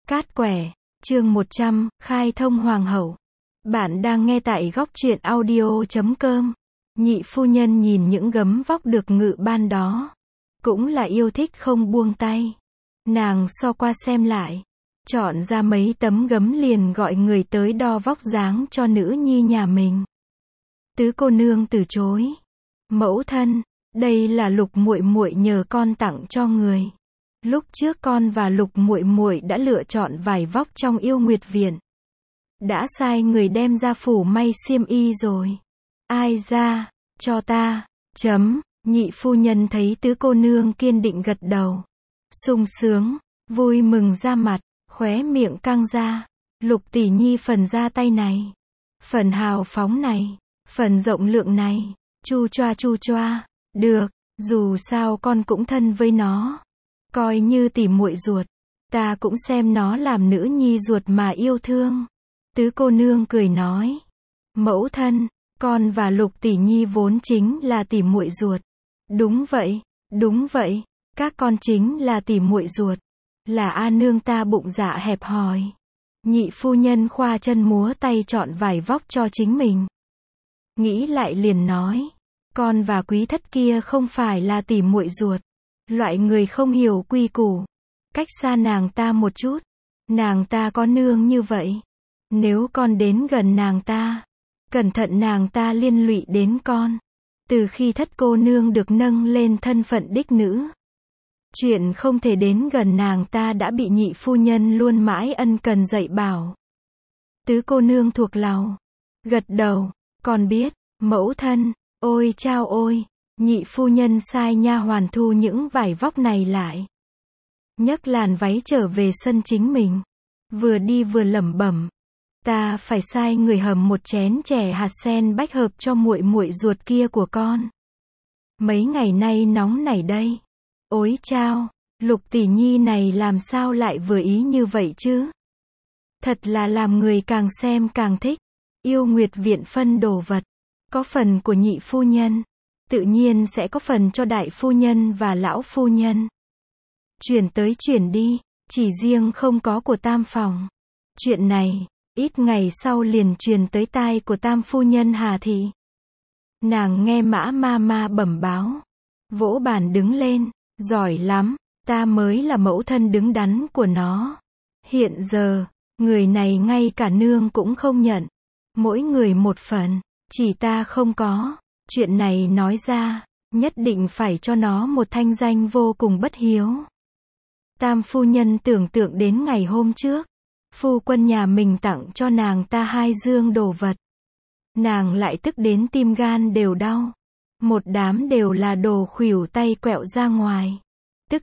Cát quẻ, chương 100, khai thông hoàng hậu. Bạn đang nghe tại góc truyện audio.com. Nhị phu nhân nhìn những gấm vóc được ngự ban đó. Cũng là yêu thích không buông tay. Nàng so qua xem lại. Chọn ra mấy tấm gấm liền gọi người tới đo vóc dáng cho nữ nhi nhà mình. Tứ cô nương từ chối. Mẫu thân, đây là Lục muội muội nhờ con tặng cho người. Lúc trước con và Lục muội muội đã lựa chọn vải vóc trong Yêu Nguyệt viện. Đã sai người đem ra phủ may xiêm y rồi. Ai ra, cho ta, Nhị phu nhân thấy tứ cô nương kiên định gật đầu. Sung sướng, vui mừng ra mặt, khóe miệng căng ra. Lục tỷ nhi phần ra tay này, phần hào phóng này, phần rộng lượng này, chu choa, được, dù sao con cũng thân với nó. Coi như tỉ muội ruột, ta cũng xem nó làm nữ nhi ruột mà yêu thương. Tứ cô nương cười nói, mẫu thân, con và Lục tỷ nhi vốn chính là tỉ muội ruột. Đúng vậy, các con chính là tỉ muội ruột. Là A nương ta bụng dạ hẹp hòi. Nhị phu nhân khoa chân múa tay chọn vải vóc cho chính mình. Nghĩ lại liền nói, con và quý thất kia không phải là tỉ muội ruột. Loại người không hiểu quy củ. Cách xa nàng ta một chút. Nàng ta có nương như vậy. Nếu con đến gần nàng ta, cẩn thận nàng ta liên lụy đến con. Từ khi thất cô nương được nâng lên thân phận đích nữ, chuyện không thể đến gần nàng ta đã bị nhị phu nhân luôn mãi ân cần dạy bảo. Tứ cô nương thuộc lòng, gật đầu, con biết, mẫu thân. Ôi chao ôi. Nhị phu nhân sai nha hoàn thu những vải vóc này lại. Nhấc làn váy trở về sân chính mình. Vừa đi vừa lẩm bẩm, ta phải sai người hầm một chén chè hạt sen bách hợp cho muội muội ruột kia của con. Mấy ngày nay nóng nảy đây. Ôi chao, Lục tỷ nhi này làm sao lại vừa ý như vậy chứ? Thật là làm người càng xem càng thích. Yêu Nguyệt viện phân đồ vật, có phần của nhị phu nhân, tự nhiên sẽ có phần cho đại phu nhân và lão phu nhân. Chuyển tới chuyển đi, chỉ riêng không có của tam phòng. Chuyện này, ít ngày sau liền truyền tới tai của tam phu nhân Hà Thị. Nàng nghe Mã ma bẩm báo, vỗ bàn đứng lên, giỏi lắm, ta mới là mẫu thân đứng đắn của nó. Hiện giờ, người này ngay cả nương cũng không nhận. Mỗi người một phần, chỉ ta không có. Chuyện này nói ra, nhất định phải cho nó một thanh danh vô cùng bất hiếu. Tam phu nhân tưởng tượng đến ngày hôm trước, phu quân nhà mình tặng cho nàng ta 2 dương đồ vật. Nàng lại tức đến tim gan đều đau. Một đám đều là đồ khuỷu tay quẹo ra ngoài. Tức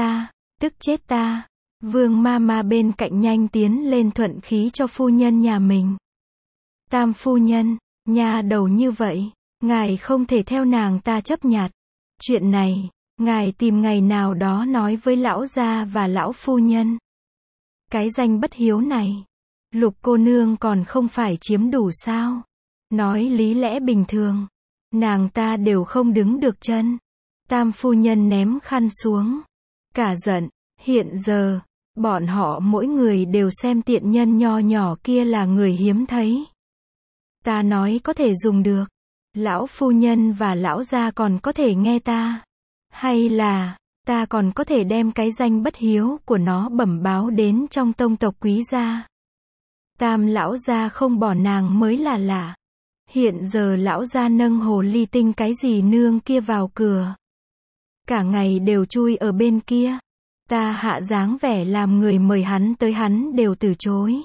chết ta. Vương ma bên cạnh nhanh tiến lên thuận khí cho phu nhân nhà mình. Tam phu nhân, nhà đầu như vậy, ngài không thể theo nàng ta chấp nhặt. Chuyện này, ngài tìm ngày nào đó nói với lão gia và lão phu nhân. Cái danh bất hiếu này, Lục cô nương còn không phải chiếm đủ sao? Nói lý lẽ bình thường, nàng ta đều không đứng được chân. Tam phu nhân ném khăn xuống, cả giận. Hiện giờ, bọn họ mỗi người đều xem tiện nhân nho nhỏ kia là người hiếm thấy. Ta nói có thể dùng được. Lão phu nhân và lão gia còn có thể nghe ta. Hay là, ta còn có thể đem cái danh bất hiếu của nó bẩm báo đến trong tông tộc quý gia. Tam lão gia không bỏ nàng mới là lạ. Hiện giờ lão gia nâng hồ ly tinh cái gì nương kia vào cửa. Cả ngày đều chui ở bên kia. Ta hạ dáng vẻ làm người mời hắn tới hắn đều từ chối.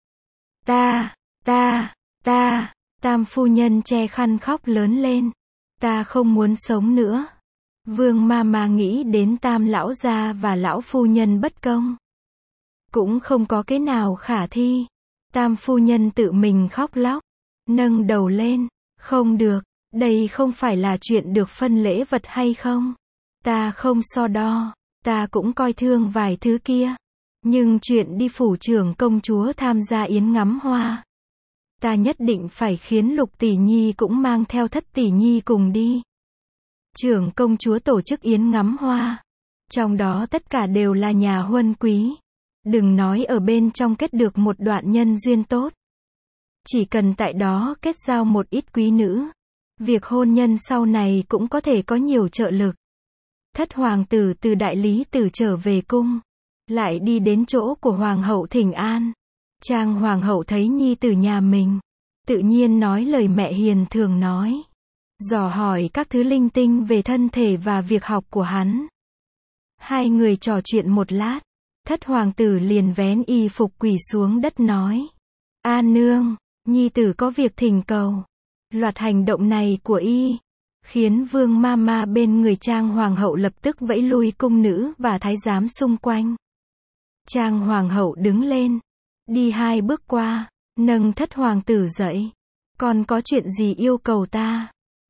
Tam phu nhân che khăn khóc lớn lên. Ta không muốn sống nữa. Vương ma nghĩ đến tam lão gia và lão phu nhân bất công. Cũng không có cái nào khả thi. Tam phu nhân tự mình khóc lóc. Nâng đầu lên. Không được, đây không phải là chuyện được phân lễ vật hay không? Ta không so đo. Ta cũng coi thương vài thứ kia. Nhưng chuyện đi phủ trưởng công chúa tham gia yến ngắm hoa, ta nhất định phải khiến Lục tỷ nhi cũng mang theo thất tỷ nhi cùng đi. Trưởng công chúa tổ chức yến ngắm hoa. Trong đó tất cả đều là nhà huân quý. Đừng nói ở bên trong kết được một đoạn nhân duyên tốt. Chỉ cần tại đó kết giao một ít quý nữ, việc hôn nhân sau này cũng có thể có nhiều trợ lực. Thất hoàng tử từ đại lý tử trở về cung, lại đi đến chỗ của hoàng hậu thỉnh an. Trang hoàng hậu thấy nhi tử nhà mình, tự nhiên nói lời mẹ hiền thường nói, dò hỏi các thứ linh tinh về thân thể và việc học của hắn. Hai người trò chuyện một lát, thất hoàng tử liền vén y phục quỳ xuống đất nói, A nương, nhi tử có việc thỉnh cầu. Loạt hành động này của y khiến vương ma ma bên người Trang hoàng hậu lập tức vẫy lui cung nữ và thái giám xung quanh. Trang hoàng hậu đứng lên, đi 2 bước qua, nâng thất hoàng tử dậy. Con có chuyện gì yêu cầu ta?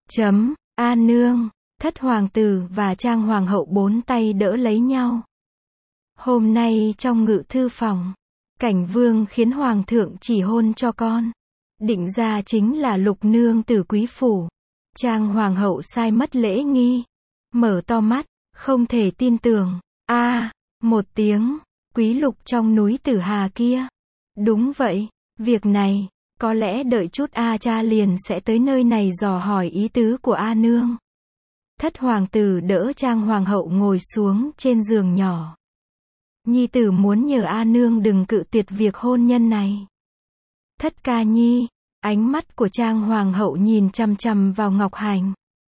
A nương. Thất hoàng tử và Trang hoàng hậu 4 tay đỡ lấy nhau. Hôm nay trong ngự thư phòng, Cảnh Vương khiến hoàng thượng chỉ hôn cho con. Định ra chính là Lục nương tử quý phủ. Trang hoàng hậu sai mất lễ nghi, mở to mắt, không thể tin tưởng. Một tiếng, quý Lục trong núi Tử Hà kia. Đúng vậy, việc này, có lẽ đợi chút A cha liền sẽ tới nơi này dò hỏi ý tứ của A nương. Thất hoàng tử đỡ Trang hoàng hậu ngồi xuống trên giường nhỏ. Nhi tử muốn nhờ A nương đừng cự tuyệt việc hôn nhân này. Thất ca nhi. Ánh mắt của Trang hoàng hậu nhìn chằm chằm vào Ngọc Hành.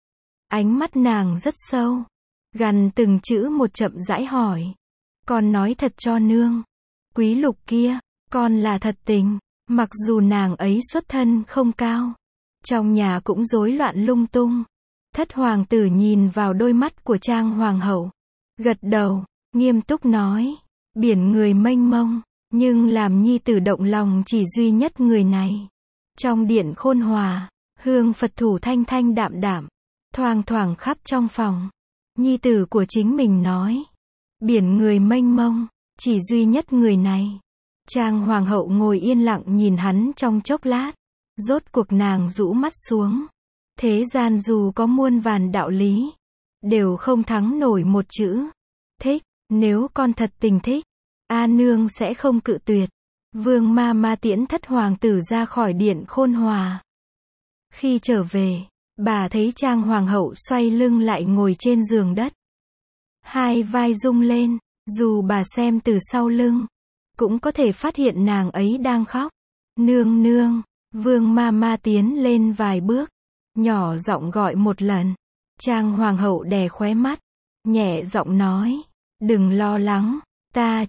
Ánh mắt nàng rất sâu, gằn từng chữ một chậm rãi hỏi. Con nói thật cho nương. Quý Lục kia, con là thật tình. Mặc dù nàng ấy xuất thân không cao, trong nhà cũng rối loạn lung tung. Thất hoàng tử nhìn vào đôi mắt của Trang hoàng hậu, gật đầu, nghiêm túc nói. Biển người mênh mông, nhưng làm nhi tử động lòng chỉ duy nhất người này. Trong điện Khôn Hòa, hương Phật thủ thanh thanh đạm đạm, thoang thoảng khắp trong phòng. Nhi tử của chính mình nói, biển người mênh mông, chỉ duy nhất người này. Trang hoàng hậu ngồi yên lặng nhìn hắn trong chốc lát, rốt cuộc nàng rũ mắt xuống. Thế gian dù có muôn vàn đạo lý, đều không thắng nổi một chữ thích. Nếu con thật tình thích, A nương sẽ không cự tuyệt. Vương ma ma tiễn thất hoàng tử ra khỏi điện Khôn Hòa. Khi trở về, bà thấy Trang hoàng hậu xoay lưng lại ngồi trên giường đất. Hai vai rung lên, dù bà xem từ sau lưng, cũng có thể phát hiện nàng ấy đang khóc. Nương nương. Vương ma ma tiến lên vài bước, nhỏ giọng gọi một lần. Trang hoàng hậu đè khóe mắt, nhẹ giọng nói, đừng lo lắng, ta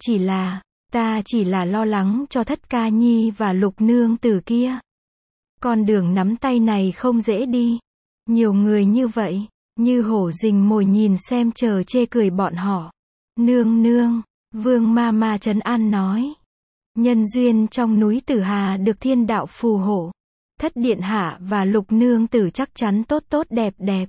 chỉ là lo lắng cho thất ca nhi và Lục nương tử kia. Con đường nắm tay này không dễ đi. Nhiều người như vậy, như hổ rình mồi nhìn xem chờ chê cười bọn họ. Nương nương. Vương ma ma trấn an nói. Nhân duyên trong núi Tử Hà được thiên đạo phù hộ. Thất điện hạ và Lục nương tử chắc chắn tốt tốt đẹp đẹp.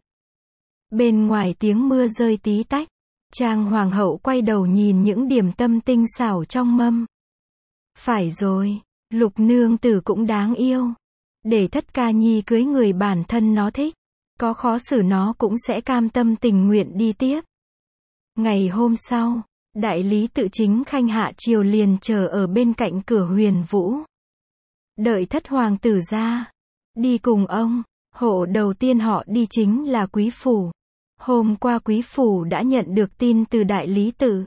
Bên ngoài tiếng mưa rơi tí tách. Trang hoàng hậu quay đầu nhìn những điểm tâm tinh xảo trong mâm. Phải rồi, Lục nương tử cũng đáng yêu. Để thất ca nhi cưới người bản thân nó thích. Có khó xử nó cũng sẽ cam tâm tình nguyện đi tiếp. Ngày hôm sau, đại lý tự chính Khanh hạ triều liền chờ ở bên cạnh cửa Huyền Vũ. Đợi thất hoàng tử ra. Đi cùng ông, hộ đầu tiên họ đi chính là quý phủ. Hôm qua quý phủ đã nhận được tin từ đại lý tự.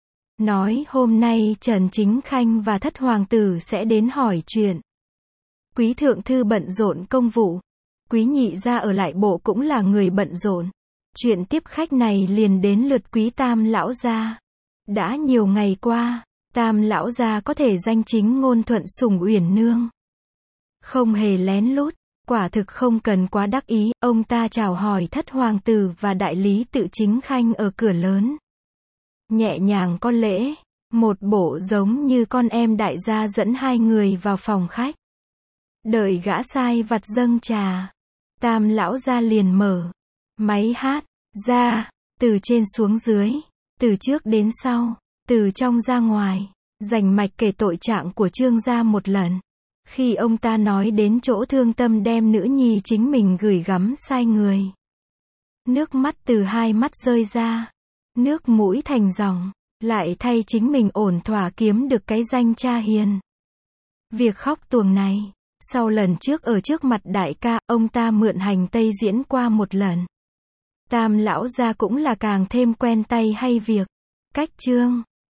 Nói hôm nay Trần Chính Khanh và thất hoàng tử sẽ đến hỏi chuyện. Quý thượng thư bận rộn công vụ. Quý nhị gia ở lại bộ cũng là người bận rộn. Chuyện tiếp khách này liền đến lượt quý tam lão gia. Đã nhiều ngày qua, tam lão gia có thể danh chính ngôn thuận sủng Uyển nương. Không hề lén lút, quả thực không cần quá đắc ý, ông ta chào hỏi thất hoàng tử và đại lý tự Chính Khanh ở cửa lớn. Nhẹ nhàng có lễ, một bộ giống như con em đại gia dẫn hai người vào phòng khách. Đợi gã sai vặt dâng trà, tam lão gia liền mở máy hát ra, từ trên xuống dưới, từ trước đến sau, từ trong ra ngoài, rành mạch kể tội trạng của Trương gia một lần. Khi ông ta nói đến chỗ thương tâm đem nữ nhi chính mình gửi gắm sai người, nước mắt từ hai mắt rơi ra, nước mũi thành dòng, lại thay chính mình ổn thỏa kiếm được cái danh cha hiền. Việc khóc tuồng này, sau lần trước ở trước mặt đại ca, ông ta mượn hành tây diễn qua một lần. Tam lão gia cũng là càng thêm quen tay hay việc. Cách chương